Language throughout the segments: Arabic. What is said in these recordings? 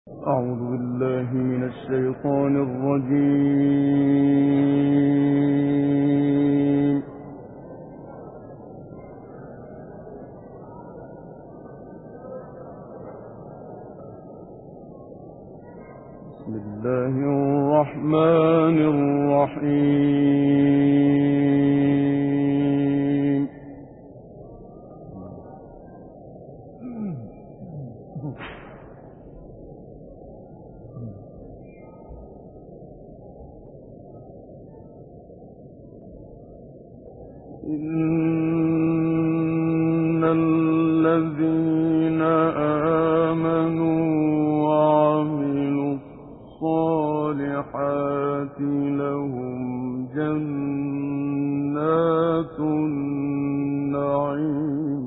أعوذ بالله من الشيطان الرجيم. بسم الله الرحمن الرحيم. إن الذين آمنوا وعملوا الصالحات لهم جنات النعيم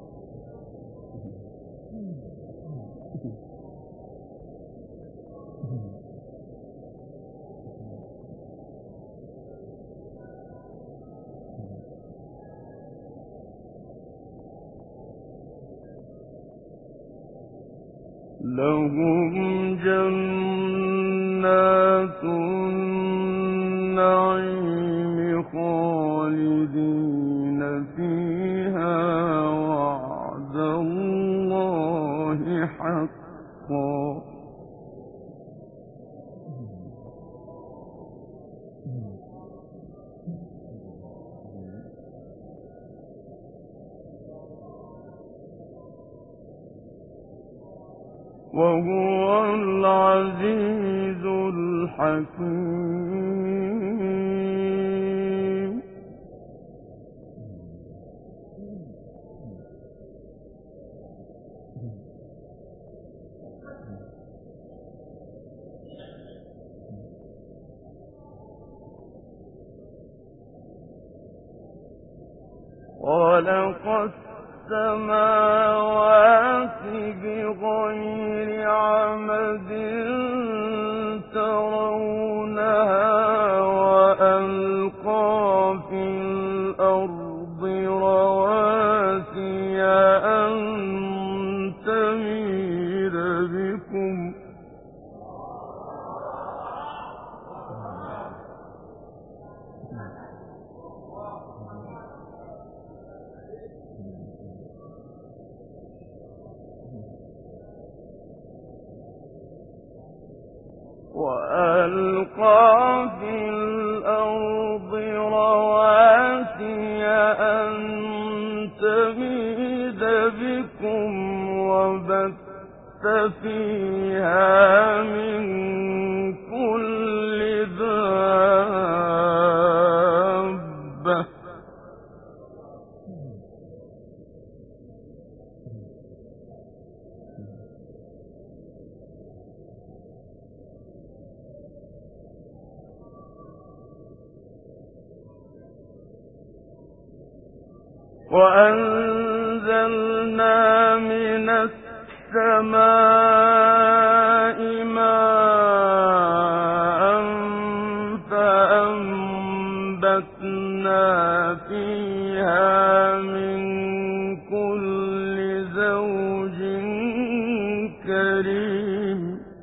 لهم جنات النعيم خالدين فيها وعد الله حقا وهو العزيز الحكيم. خلق السماوات بغير عمد ترونها وألقى في الأرض رواسي أن تميد بكم وألقى في الأرض رواسي أن تميد بكم وبث فيها من كل دابة وأنزلنا من السماء ماء فأنبتنا فيها من كل زوج كريم.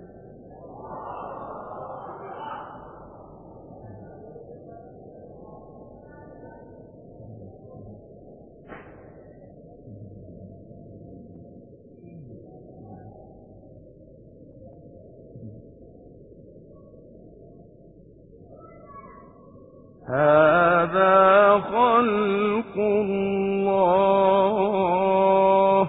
هذا خلق الله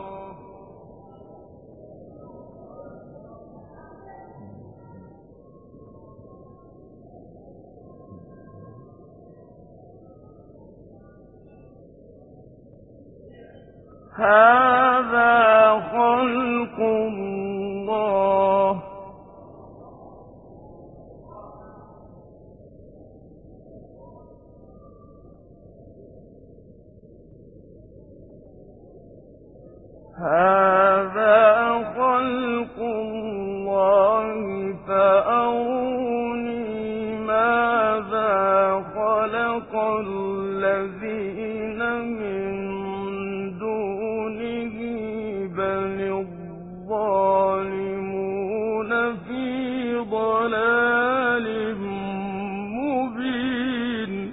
هذا خلق الله هذا خلق الله فأروني ماذا خلق الذين من دونه ضلال مبين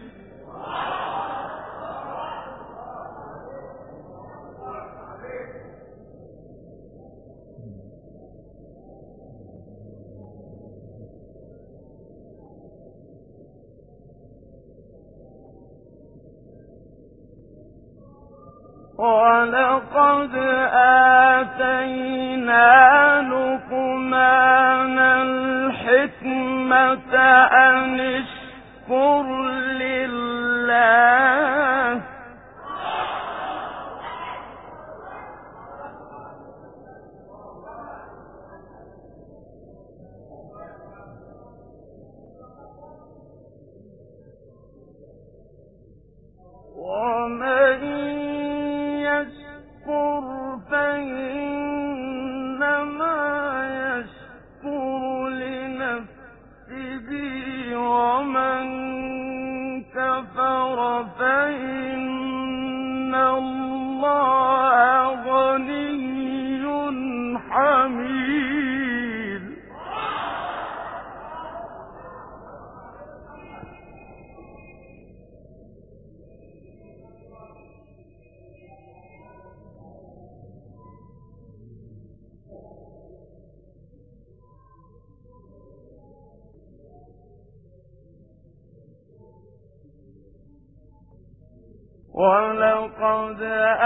ولقد آتينا لقمان الحكمة أن اشكر لله ومن يشكر فإنما يشكر لنفسه ومن كفر فإن الله غني حميد ولقد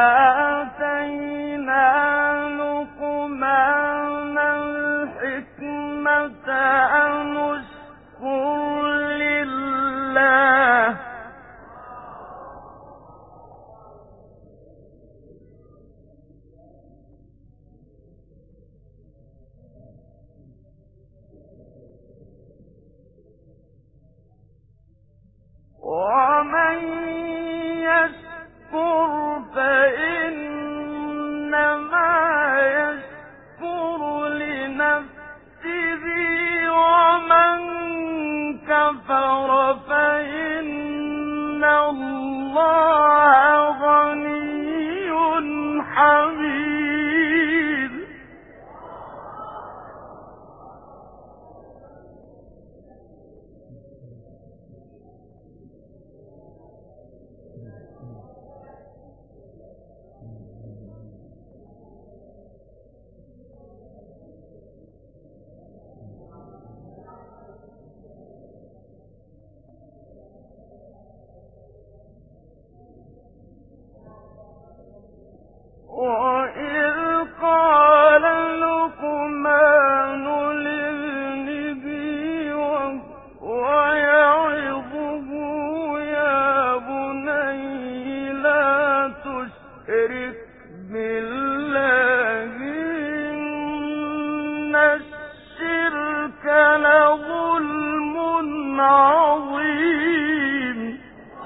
آتينا لقمان الحكمة أن اشكر لله ومن يشكر فإنما يشكر لنفسه ومن كفر فإن الله غني حميد وإذ قال لقمان لابنه وهو يعظه يا بني لا تشرك بالله إن الشرك لظلم عظيم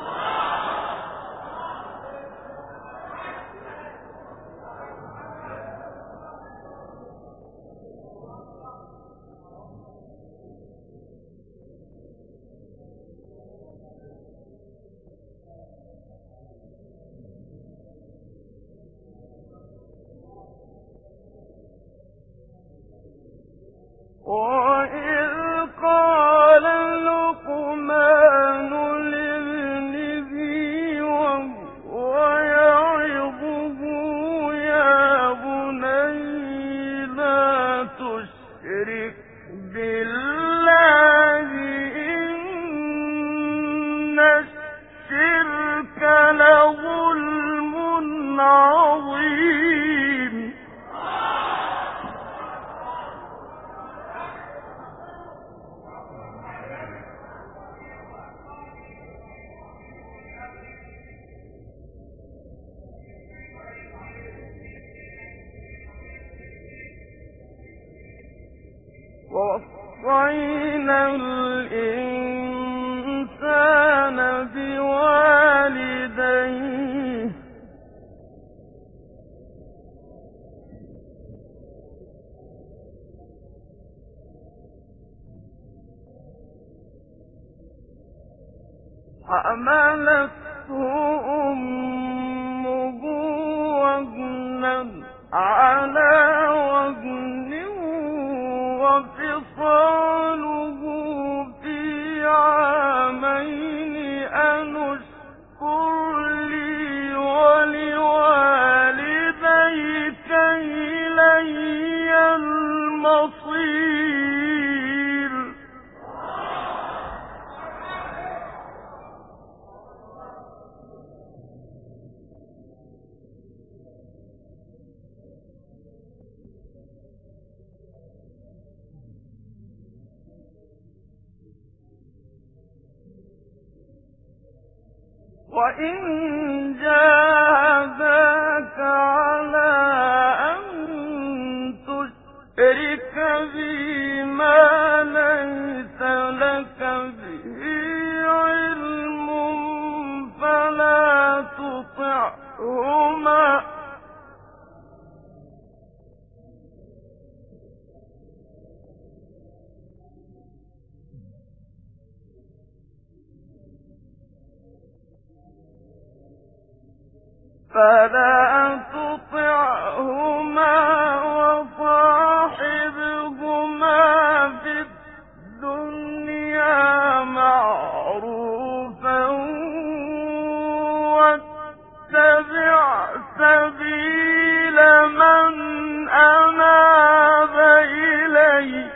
وإذ قال لقمان لابنه وهو يعظه يا بني لا تشرك بالله إن الشرك لظلم عظيم ووصينا الإنسان بوالديه حملته أمه وهنا على وهن وفصاله فِصَالُهُ فِي عَامَيْنِ أَنِ اشْكُرْ لِي وَلِوَالِدَيْكَ إِلَيَّ الْمَصِيرُ. وَإِن جَاهَدَاكَ عَلَىٰ أَن تُشْرِكَ بِي مَا لَيْسَ لَكَ بِهِ عِلْمٌ فَلَا تُطِعْهُمَا وَصَاحِبْهُمَا فِي الدُّنْيَا مَعْرُوفًا وَاتَّبِعْ سَبِيلَ مَنْ أَنَابَ إِلَيَّ ۚ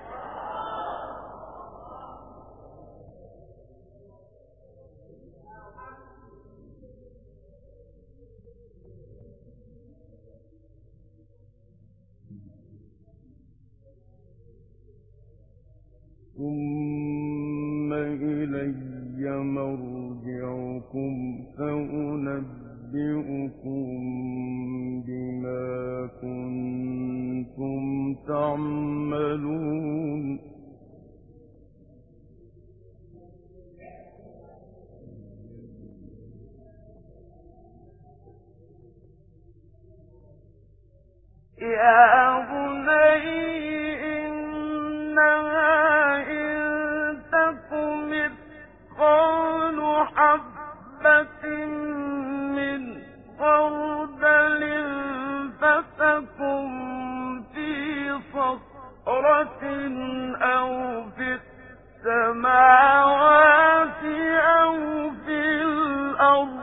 ثُمَّ إِلَيَّ مَرْجِعُكُمْ فَأُنَبِّئُكُم بِمَا كُنتُمْ تَعْمَلُونَ. يَا بُنَيَّ إِنَّهَا إِن تَكُ مِثْقَالُ حَبَّةٍ مِّنْ خَرْدَلٍ فَتَكُن فِي صَخْرَةٍ أَوْ فِي السَّمَاوَاتِ أَوْ فِي الْأَرْضِ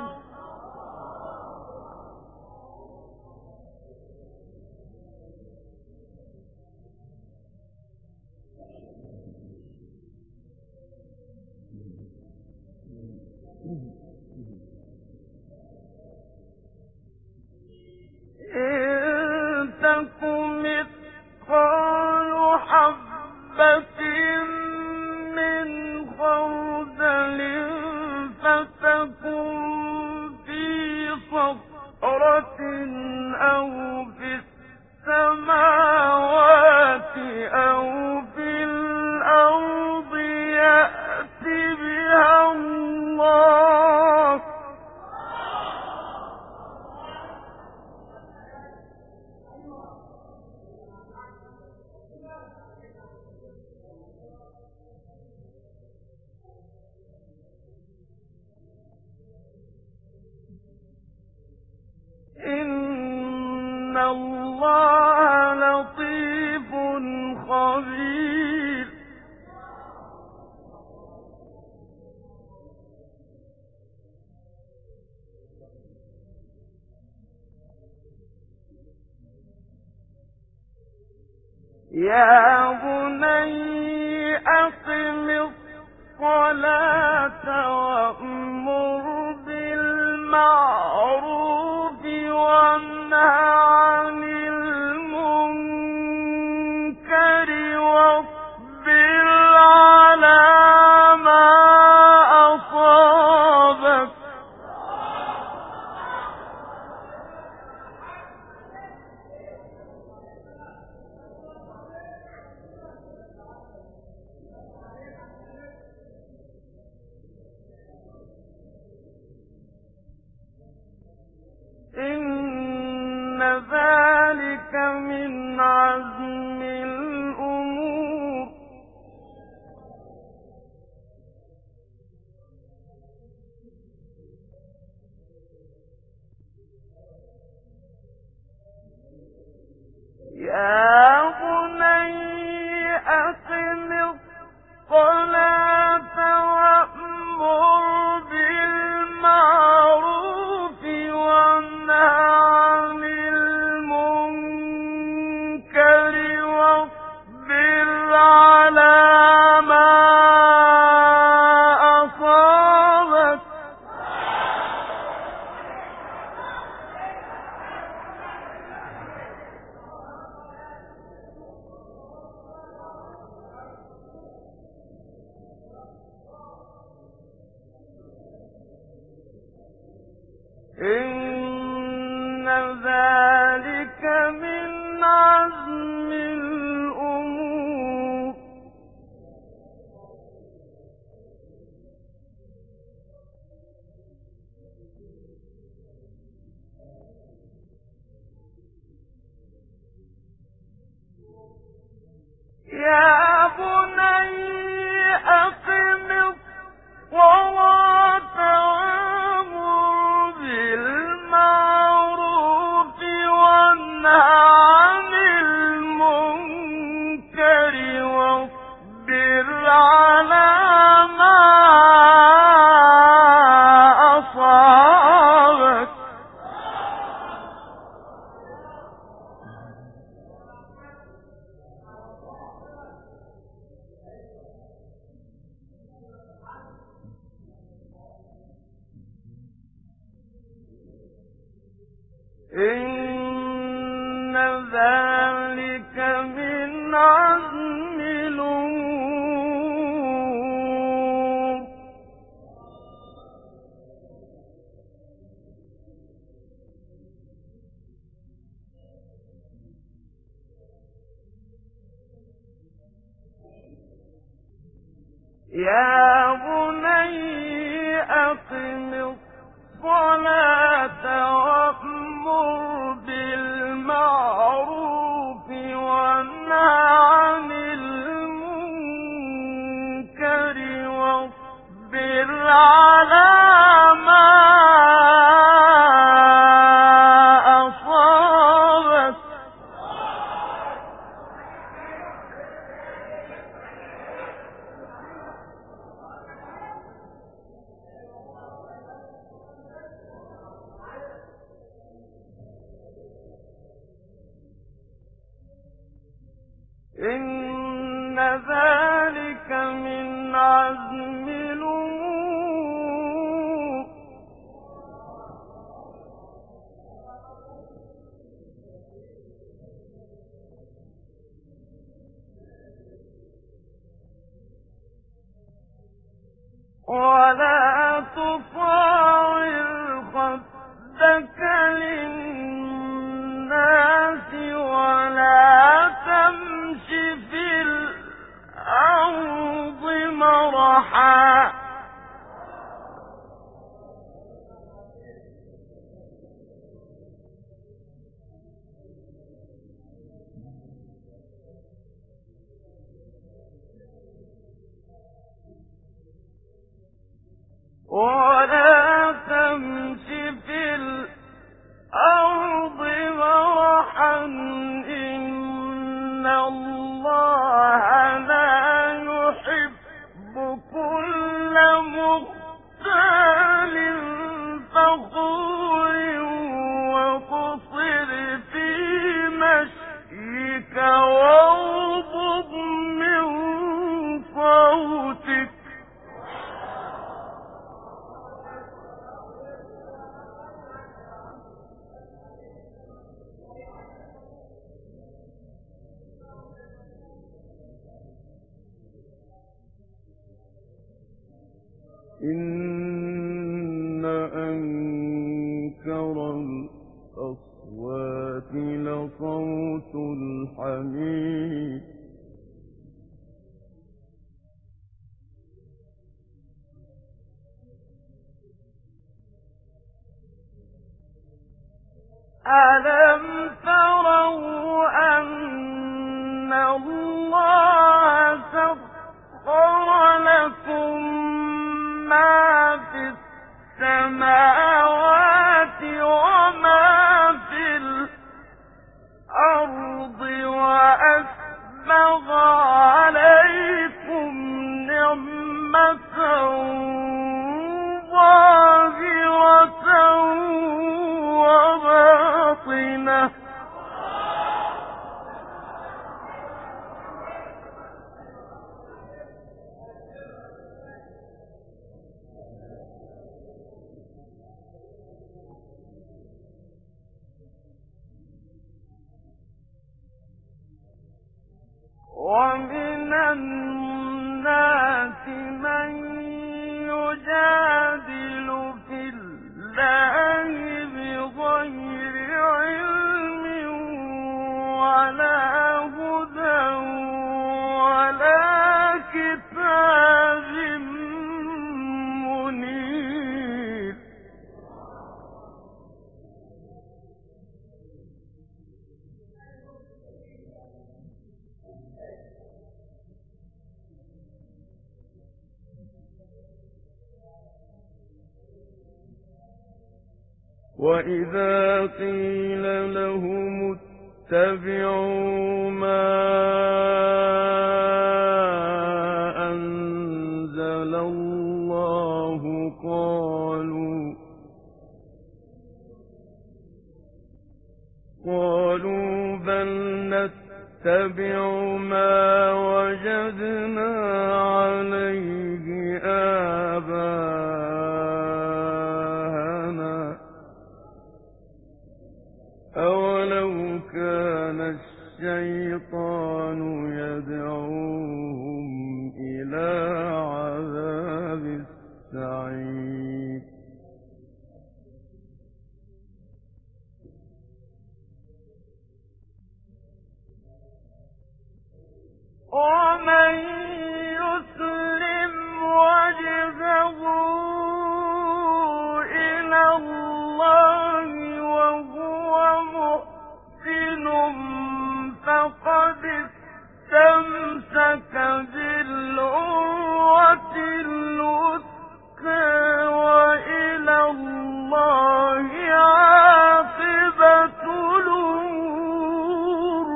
إِن تَكُ مِثْقَالُ حَبَّةٍ مِّنْ خَرْدَلٍ فَتَكُن فِي صَخْرَةٍ أَوْ فِي السَّمَاوَاتِ أَوْ فِي الْأَرْضِ يَأْتِ بِهَا اللَّهُ ۚ إِنَّ اللَّهَ لَطِيفٌ خَبِيرٌ. يَا بُنَيَّ أَقِمِ الصَّلَاةَ وَأْمُرْ بِالْمَعْرُوفِ وَانْهَ عَنِ الْمُنكَرِ وَاصْبِرْ عَلَىٰ مَا أَصَابَكَ ۖ إِنَّ ذَٰلِكَ مِنْ عَزْمِ الْأُمُورِ. يَا بُنَيَّ أقم الصلاة وأمر بالمعروف وانه عن المنكر واصبر على ما أصابك إن ذلك من عزم الأمور يا بني أقم الصلاة وأمر بالمعروف وانه عن المنكر واصبر على ما أصابك إن ذلك من عزم الأمور يا بني أقم الصلاة وأمر بالمعروف وانه عن المنكر واصبر على ما أصابك إن ذلك من عزم الأمور ولا تصاعر خدك للناس ولا تمش في الأرض مرحا ولا تمش في الأرض مرحا إن الله لا يحب كل مختال فخور واقصد في مشيك واغضض من صوتك إن أنكر الأصوات لصوت الحمير ألم تروا أن الله سخر لكم ما في السماوات وما في الأرض وأسبغ عليكم ومن الناس من يجادل في الله بغير علم ولا هدى ولا كتاب منير. وَإِذَا قِيلَ لَهُمُ اتَّبِعُوا مَا أَنزَلَ اللَّهُ قَالُوا بَلْ نَتَّبِعُ مَا وَجَدْنَا عَلَيْهِ آبَاءَنَا أَوَلَوْ كَانَ الشَّيْطَانُ يَدْعُوهُمْ إِلَىٰ عَذَابِ السَّعِيرِ. ومن يسلم وجهه إلى الله وهو محسن فقد استمسك بالعروة الوثقى وإلى الله عاقبة الأمور.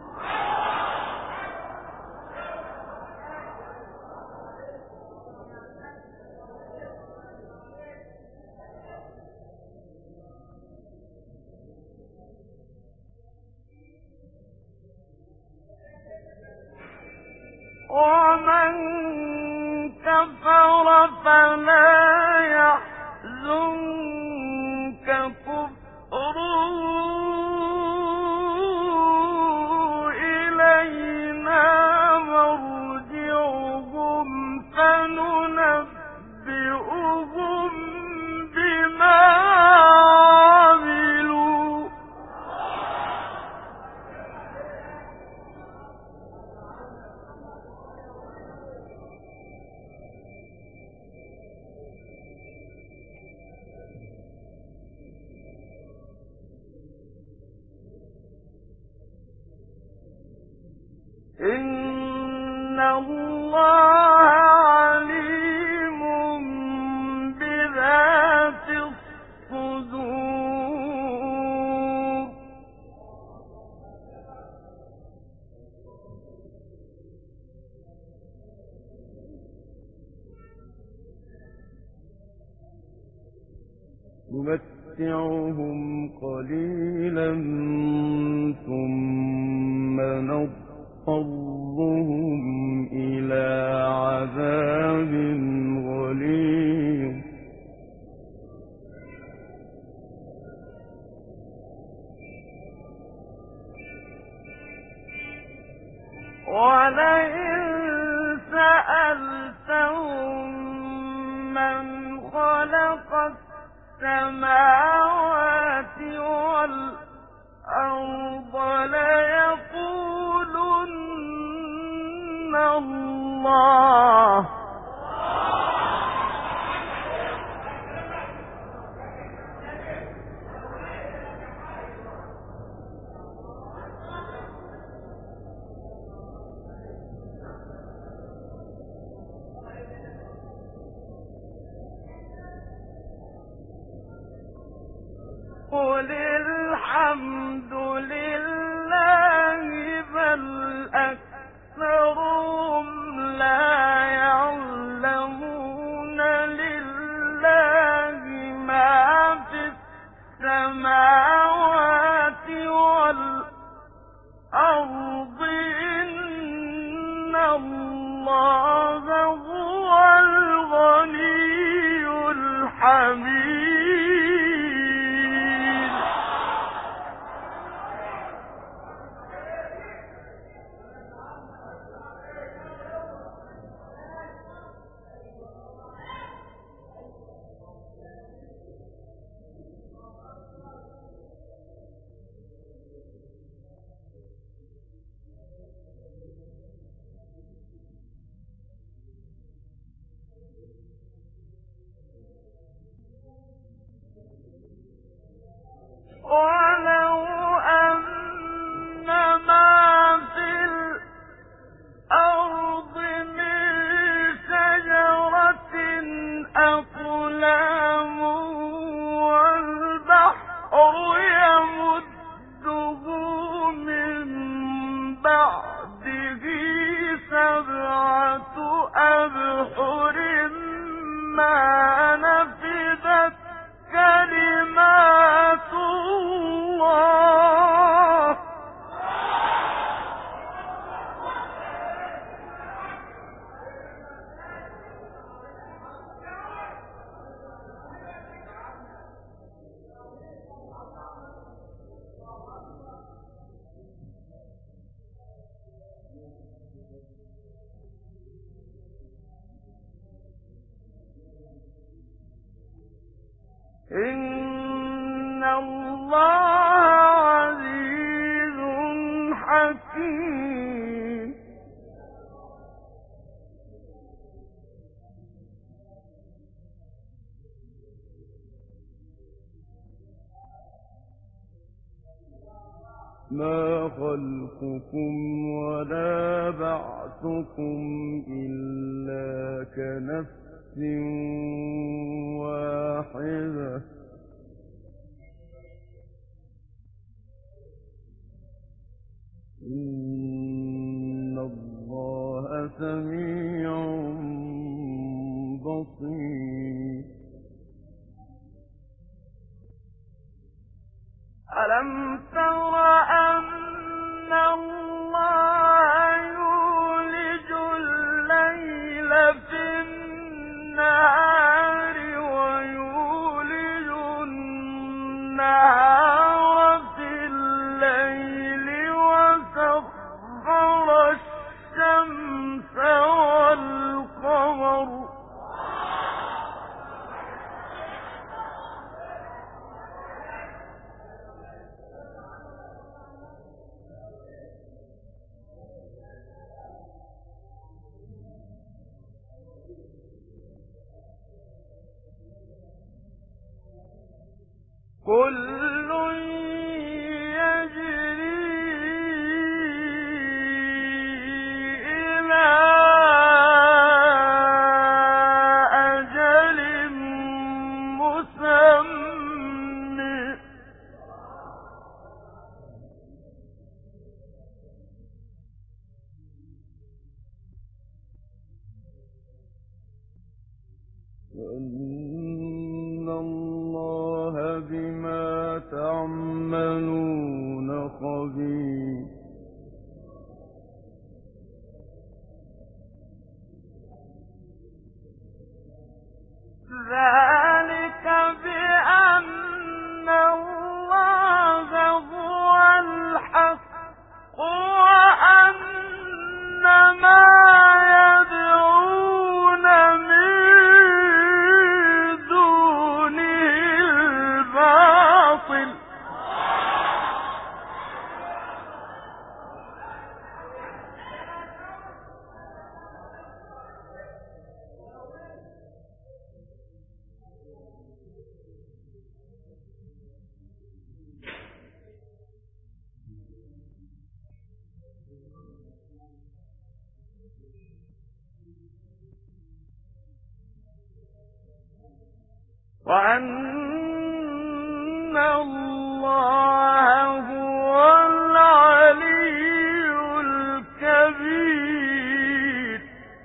ومن كفر فلا يحزنك كفره إلينا مرجعهم فننبئهم بما عملوا. إن الله عليم بذات الصدور. نمتعهم قليلا ثم نضطرهم إلى عذاب غليظ. ولئن سألتهم من خلق السماوات والأرض ليقولن الله. قل الحمد لله بل أكثرهم لا يعلمون. لله ما في السماوات والأرض إن الله هو الغني الحميد. إن الله عزيز حكيم. ما خلقكم ولا بعثكم إلا كنفس واحدة إن الله سميع بصير. ألم تر أن الله يولج الليل في النهار ويولج النهار في الليل وسخر الشمس والقمر كل يجري إلى أجل مسمى وأن الله بما تعملون خبير. ذلك بأن الله هو الحق وأن ما يدعون من دونه الباطل وأن الله هو العلي الكبير.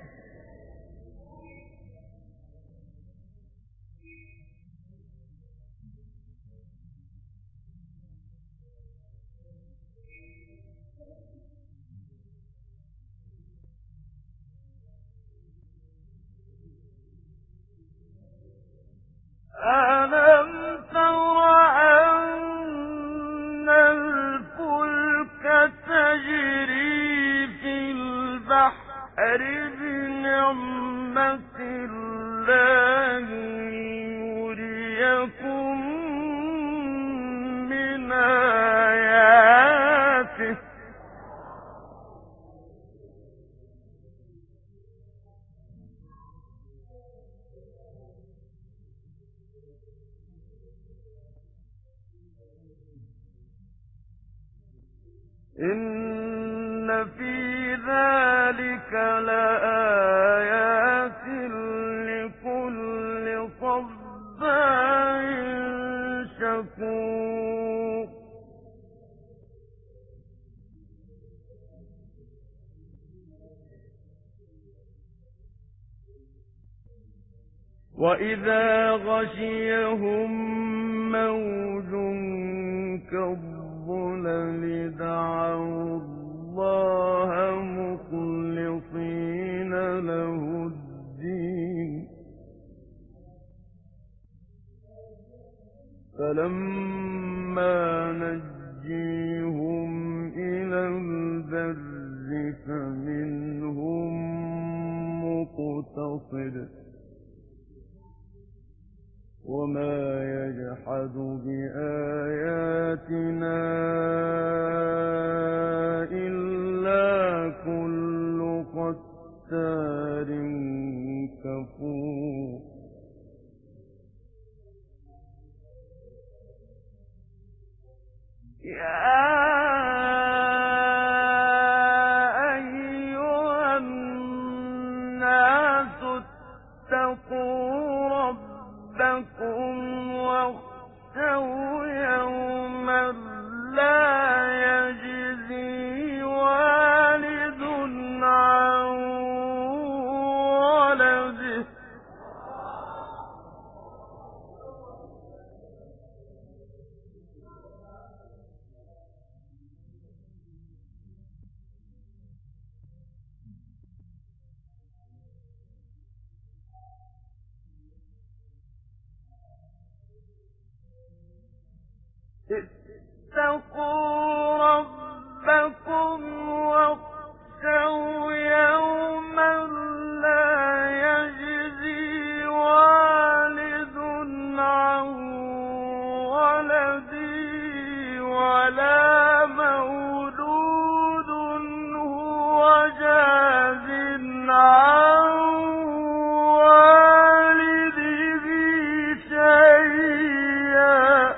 ألم تر أن الفلك تجري في البحر بنعمة الله ليريكم من آياته إن في ذلك لآيات لكل صبار شكور. وإذا غشيهم موج كالظلل دعوا الله مخلصين له الدين فلما نجيهم إلى البر فمنهم مقتصد وما يجحد بآياتنا إلا كل ختار كفور يا أيها الناس اتقوا ربكم واخشوا يوما لا يجزي والد عن ولده اتقوا ربكم واخشوا يوما لا يجزي والد عن ولده ولا مولود هو جاز عن والده شيئا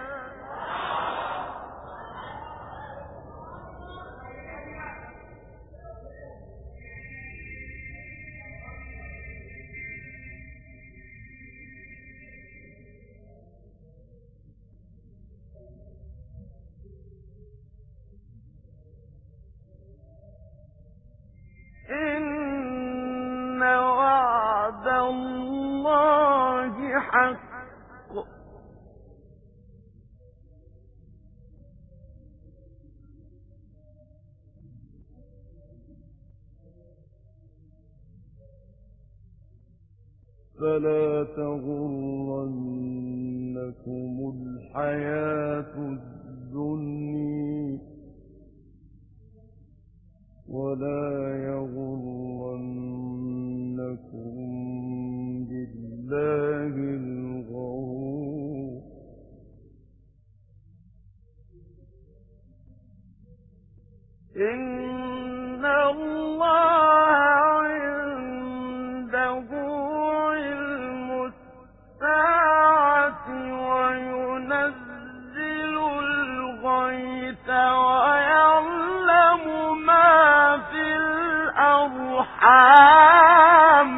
إن وعد الله حق فلا تغرنكم الحياة الدنيا ولا يغرنكم بالله الغرور إن الله عنده علم الساعة وينزل الغيث ويعلم ما في الأرحام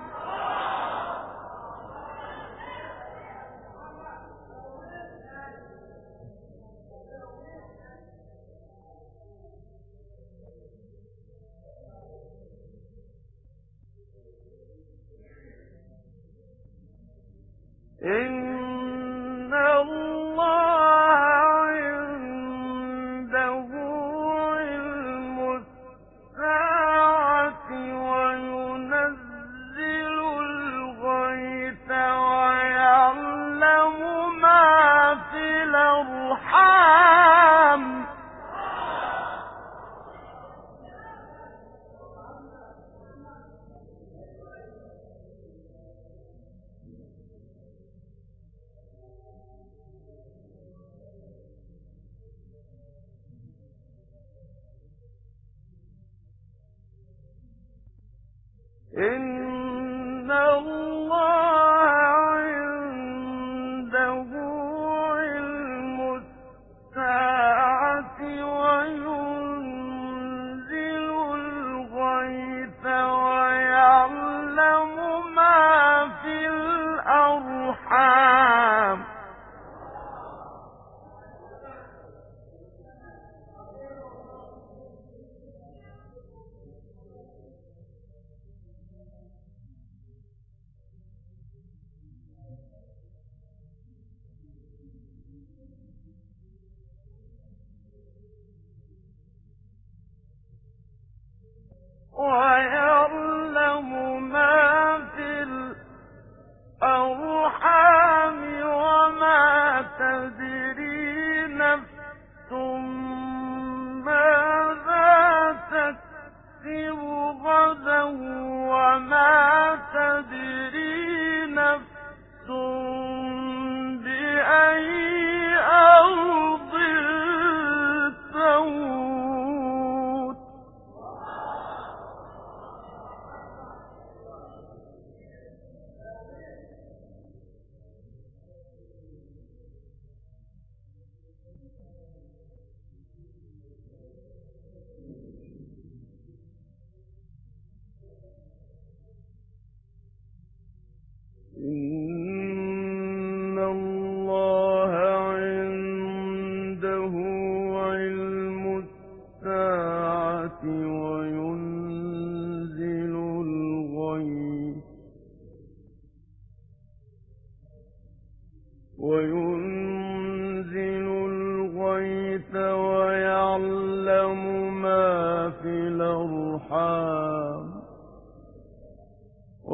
إن الله عنده علم الساعة وينزل الغيث ويعلم ما في الأرحام إن الله عنده علم الساعة وينزل الغيث ويعلم ما في الأرحام ويعلم ما في الأرحام وما تدري نفس ماذا تكسب غدا وما تدري نفس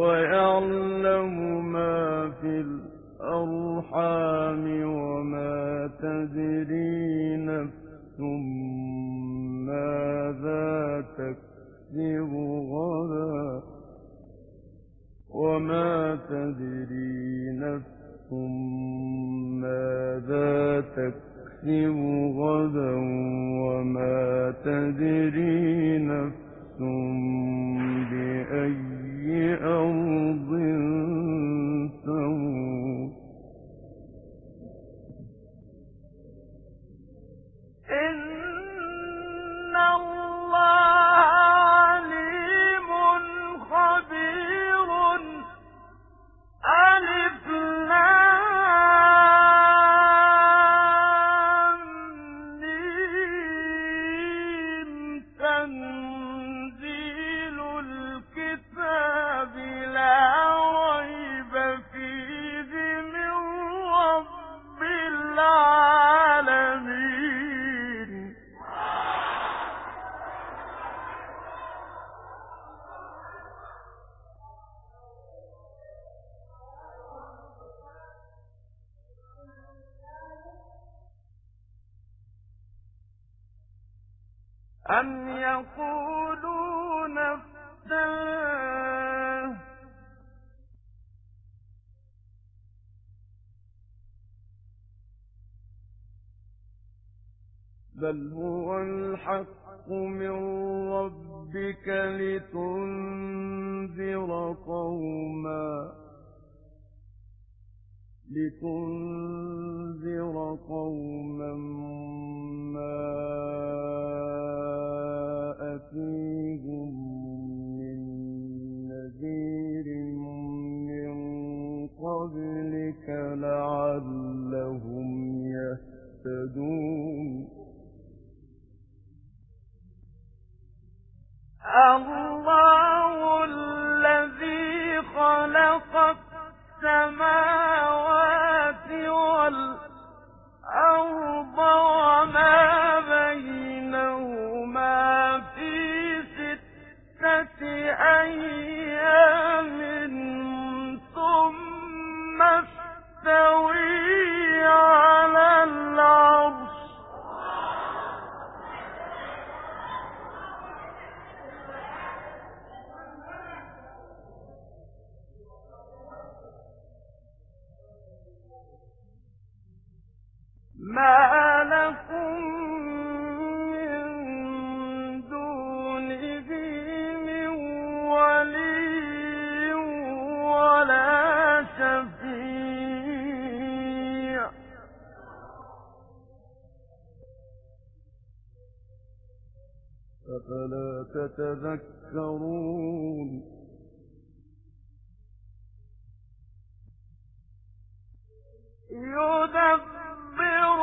ويعلم ما في الأرحام وما تدري نفس ماذا تكسب غدا وما تدري نفس ماذا تكسب غدا وما تدري نفس بأي أرض تموت إن الله عليم خبير ألف لام ميم تنزيل الكتاب لا ريب فيه من رب العالمين أم يقولون افتراه بل هو الحق من ربك لتنذر قوما ما أتيهم من نذير من قبلك لعلهم يهتدون الله الذي خلق السماوات والأرض وما بينهما في 6 أيام ثم استوى على العرش ما لكم من دونه من ولي ولا شفيع أفلا تتذكرون يدبر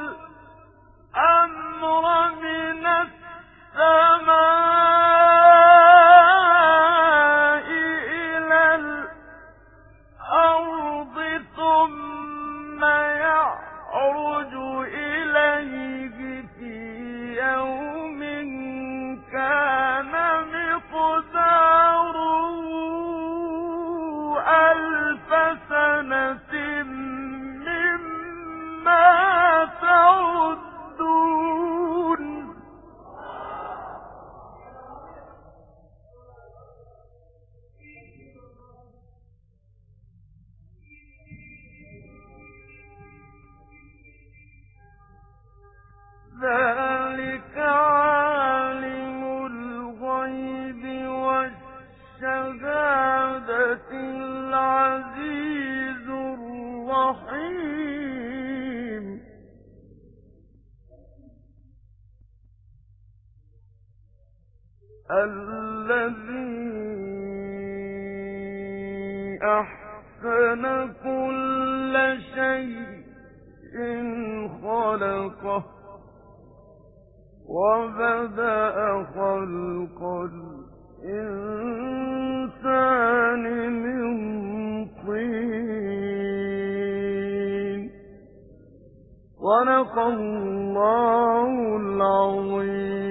الأمر من السماء إلى الأرض ثم يعرج إليه في يوم كان مقداره 1000 سنة مما تعدون ذلك عالم الغيب والشهادة العزيز الرحيم الذي أحسن كل شيء خلقه وبدأ خلق الإنسان من طين صدق الله العظيم.